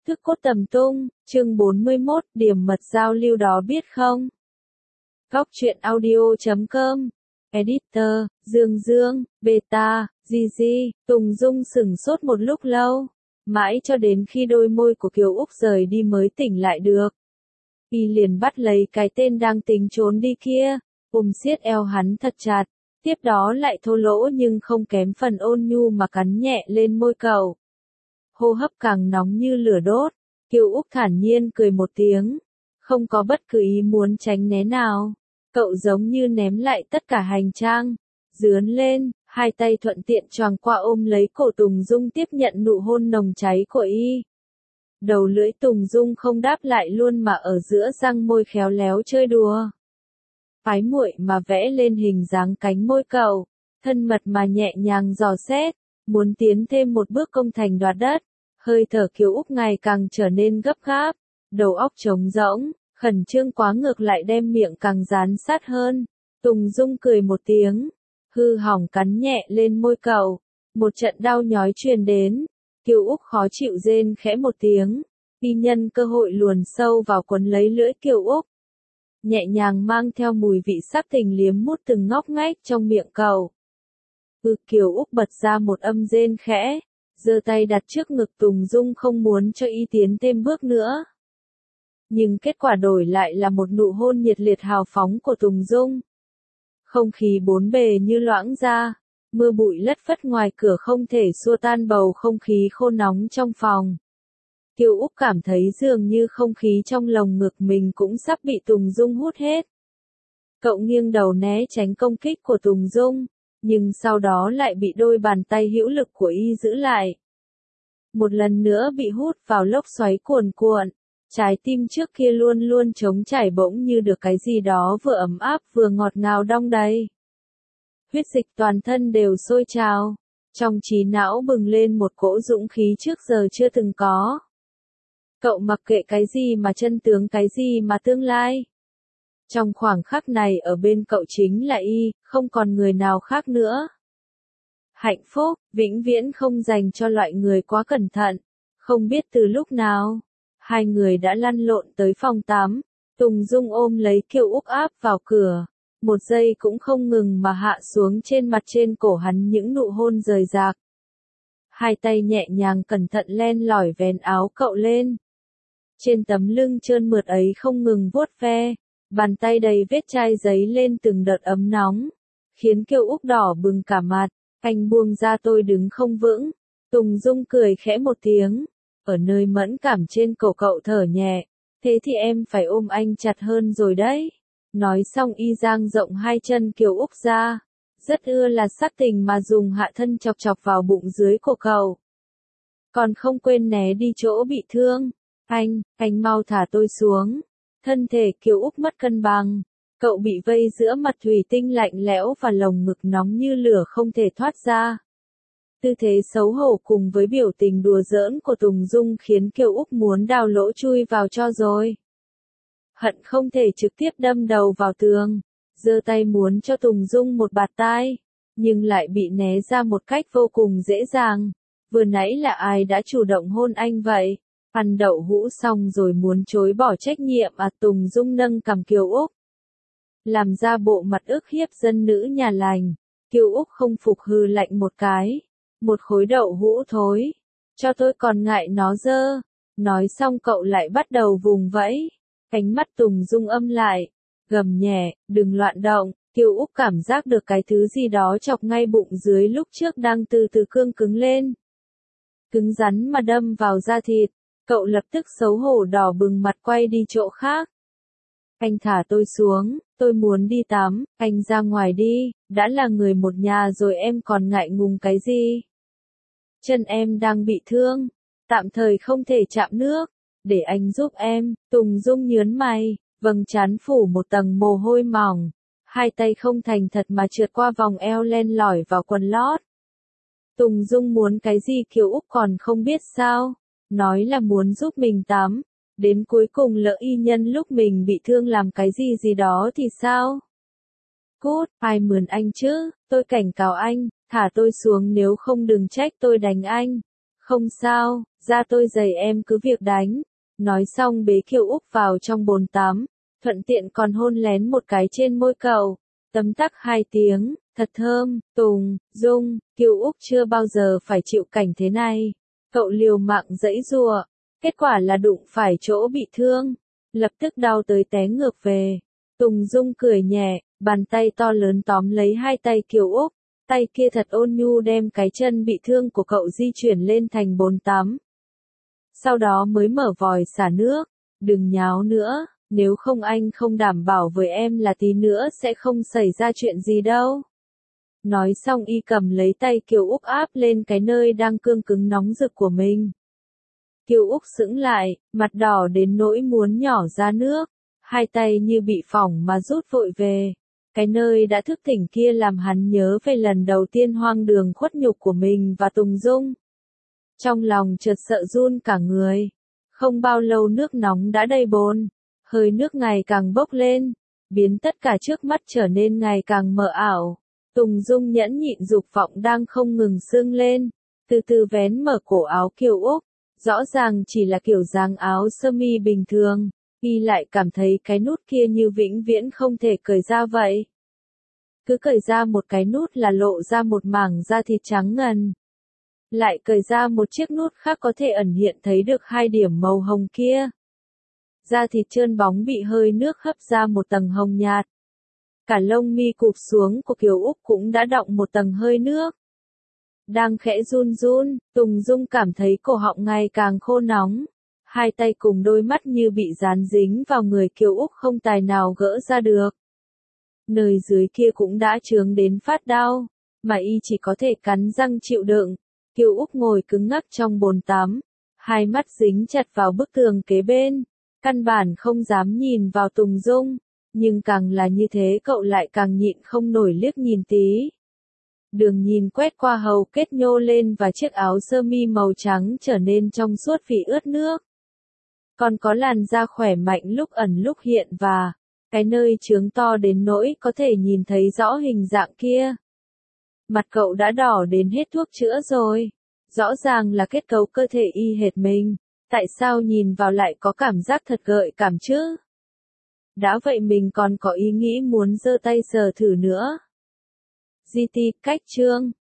Thức cốt tầm tung, chương 41, điểm mật giao lưu đó biết không? Góc truyện audio.com, Editor, Dương Dương, Beta, Gigi, Tùng Dung sửng sốt một lúc lâu, mãi cho đến khi đôi môi của Kiều Úc rời đi mới tỉnh lại được. Y liền bắt lấy cái tên đang tính trốn đi kia, ôm siết eo hắn thật chặt, tiếp đó lại thô lỗ nhưng không kém phần ôn nhu mà cắn nhẹ lên môi cậu. Hô hấp càng nóng như lửa đốt, Kiều Úc thản nhiên cười một tiếng, không có bất cứ ý muốn tránh né nào. Cậu giống như ném lại tất cả hành trang, dướn lên, hai tay thuận tiện choàng qua ôm lấy cổ Tùng Dung tiếp nhận nụ hôn nồng cháy của y. Đầu lưỡi Tùng Dung không đáp lại luôn mà ở giữa răng môi khéo léo chơi đùa. Ái muội mà vẽ lên hình dáng cánh môi cậu, thân mật mà nhẹ nhàng dò xét, muốn tiến thêm một bước công thành đoạt đất. Hơi thở Kiều Úc ngày càng trở nên gấp gáp, đầu óc trống rỗng, khẩn trương quá ngược lại đem miệng càng dán sát hơn. Tùng Dung cười một tiếng, hư hỏng cắn nhẹ lên môi cậu, một trận đau nhói truyền đến. Kiều Úc khó chịu rên khẽ một tiếng, y nhân cơ hội luồn sâu vào quấn lấy lưỡi Kiều Úc. Nhẹ nhàng mang theo mùi vị sắc tình liếm mút từng ngóc ngách trong miệng cậu. Kiều Úc bật ra một âm rên khẽ, giơ tay đặt trước ngực Tùng Dung không muốn cho y tiến thêm bước nữa. Nhưng kết quả đổi lại là một nụ hôn nhiệt liệt hào phóng của Tùng Dung. Không khí bốn bề như loãng ra, mưa bụi lất phất ngoài cửa không thể xua tan bầu không khí khô nóng trong phòng. Kiều Úc cảm thấy dường như không khí trong lồng ngực mình cũng sắp bị Tùng Dung hút hết. Cậu nghiêng đầu né tránh công kích của Tùng Dung, nhưng sau đó lại bị đôi bàn tay hữu lực của y giữ lại. Một lần nữa bị hút vào lốc xoáy cuồn cuộn, trái tim trước kia luôn luôn trống chảy bỗng như được cái gì đó vừa ấm áp vừa ngọt ngào đong đầy. Huyết dịch toàn thân đều sôi trào, trong trí não bừng lên một cỗ dũng khí trước giờ chưa từng có. Cậu mặc kệ cái gì mà chân tướng cái gì mà tương lai. Trong khoảng khắc này ở bên cậu chính là y, không còn người nào khác nữa. Hạnh phúc, vĩnh viễn không dành cho loại người quá cẩn thận. Không biết từ lúc nào, hai người đã lăn lộn tới phòng tắm. Tùng Dung ôm lấy Kiều Úc áp vào cửa. Một giây cũng không ngừng mà hạ xuống trên mặt trên cổ hắn những nụ hôn rời rạc. Hai tay nhẹ nhàng cẩn thận len lỏi vén áo cậu lên. Trên tấm lưng trơn mượt ấy không ngừng vuốt ve. Bàn tay đầy vết chai giấy lên từng đợt ấm nóng, khiến Kiều Úc đỏ bừng cả mặt. Anh buông ra tôi đứng không vững. Tùng Dung cười khẽ một tiếng, ở nơi mẫn cảm trên cổ cậu thở nhẹ. Thế thì em phải ôm anh chặt hơn rồi đấy. Nói xong y dang rộng hai chân Kiều Úc ra, rất ưa là sắc tình mà dùng hạ thân chọc chọc vào bụng dưới của cậu. Còn không quên né đi chỗ bị thương. Anh mau thả tôi xuống. Thân thể Kiều Úc mất cân bằng, cậu bị vây giữa mặt thủy tinh lạnh lẽo và lồng ngực nóng như lửa không thể thoát ra. Tư thế xấu hổ cùng với biểu tình đùa giỡn của Tùng Dung khiến Kiều Úc muốn đào lỗ chui vào cho rồi. Hận không thể trực tiếp đâm đầu vào tường, giơ tay muốn cho Tùng Dung một bạt tai, nhưng lại bị né ra một cách vô cùng dễ dàng. Vừa nãy là ai đã chủ động hôn anh vậy? Ăn đậu hũ xong rồi muốn chối bỏ trách nhiệm à? Tùng Dung nâng cằm Kiều Úc, làm ra bộ mặt ức hiếp dân nữ nhà lành. Kiều Úc không phục hừ lạnh một cái. Một khối đậu hũ thối, cho tôi còn ngại nó dơ. Nói xong cậu lại bắt đầu vùng vẫy. Ánh mắt Tùng Dung âm lại, gầm nhẹ, đừng loạn động. Kiều Úc cảm giác được cái thứ gì đó chọc ngay bụng dưới lúc trước đang từ từ cương cứng lên. Cứng rắn mà đâm vào da thịt. Cậu lập tức xấu hổ đỏ bừng mặt quay đi chỗ khác. Anh thả tôi xuống, tôi muốn đi tắm, anh ra ngoài đi, đã là người một nhà rồi em còn ngại ngùng cái gì? Chân em đang bị thương, tạm thời không thể chạm nước, để anh giúp em. Tùng Dung nhớn mày, vầng trán phủ một tầng mồ hôi mỏng, hai tay không thành thật mà trượt qua vòng eo len lỏi vào quần lót. Tùng Dung muốn cái gì Kiều Úc còn không biết sao? Nói là muốn giúp mình tắm, đến cuối cùng lỡ y nhân lúc mình bị thương làm cái gì đó thì sao? Cút, ai mượn anh chứ, tôi cảnh cáo anh, thả tôi xuống nếu không đừng trách tôi đánh anh. Không sao, da tôi dày em cứ việc đánh. Nói xong bế Kiều Úc vào trong bồn tắm, thuận tiện còn hôn lén một cái trên môi cậu. Tấm tắc 2 tiếng, thật thơm. Tùng, Dung, Kiều Úc chưa bao giờ phải chịu cảnh thế này. Cậu liều mạng giãy giụa, kết quả là đụng phải chỗ bị thương, lập tức đau tới té ngược về. Tùng Dung cười nhẹ, bàn tay to lớn tóm lấy hai tay Kiều Úc, tay kia thật ôn nhu đem cái chân bị thương của cậu di chuyển lên thành bồn tắm. Sau đó mới mở vòi xả nước, đừng nháo nữa, nếu không anh không đảm bảo với em là tí nữa sẽ không xảy ra chuyện gì đâu. Nói xong y cầm lấy tay Kiều Úc áp lên cái nơi đang cương cứng nóng rực của mình. Kiều Úc sững lại, mặt đỏ đến nỗi muốn nhỏ ra nước, hai tay như bị phỏng mà rút vội về. Cái nơi đã thức tỉnh kia làm hắn nhớ về lần đầu tiên hoang đường khuất nhục của mình và Tùng Dung. Trong lòng chợt sợ run cả người. Không bao lâu nước nóng đã đầy bồn, hơi nước ngày càng bốc lên, biến tất cả trước mắt trở nên ngày càng mờ ảo. Tùng Dung nhẫn nhịn dục vọng đang không ngừng sưng lên, từ từ vén mở cổ áo Kiều Úc, rõ ràng chỉ là kiểu dáng áo sơ mi bình thường, y lại cảm thấy cái nút kia như vĩnh viễn không thể cởi ra vậy. Cứ cởi ra một cái nút là lộ ra một mảng da thịt trắng ngần. Lại cởi ra một chiếc nút khác có thể ẩn hiện thấy được 2 điểm màu hồng kia. Da thịt trơn bóng bị hơi nước hấp ra một tầng hồng nhạt. Cả lông mi cụp xuống của Kiều Úc cũng đã đọng một tầng hơi nước. Đang khẽ run run, Tùng Dung cảm thấy cổ họng ngày càng khô nóng. Hai tay cùng đôi mắt như bị dán dính vào người Kiều Úc không tài nào gỡ ra được. Nơi dưới kia cũng đã chướng đến phát đau, mà y chỉ có thể cắn răng chịu đựng. Kiều Úc ngồi cứng ngắc trong bồn tắm, hai mắt dính chặt vào bức tường kế bên, căn bản không dám nhìn vào Tùng Dung, nhưng càng là như thế cậu lại càng nhịn không nổi liếc nhìn tí. Đường nhìn quét qua hầu kết nhô lên và chiếc áo sơ mi màu trắng trở nên trong suốt vì ướt nước. Còn có làn da khỏe mạnh lúc ẩn lúc hiện và cái nơi chướng to đến nỗi có thể nhìn thấy rõ hình dạng kia. Mặt cậu đã đỏ đến hết thuốc chữa rồi. Rõ ràng là kết cấu cơ thể y hệt mình. Tại sao nhìn vào lại có cảm giác thật gợi cảm chứ? Đã vậy mình còn có ý nghĩ muốn giơ tay sờ thử nữa. GT cách chương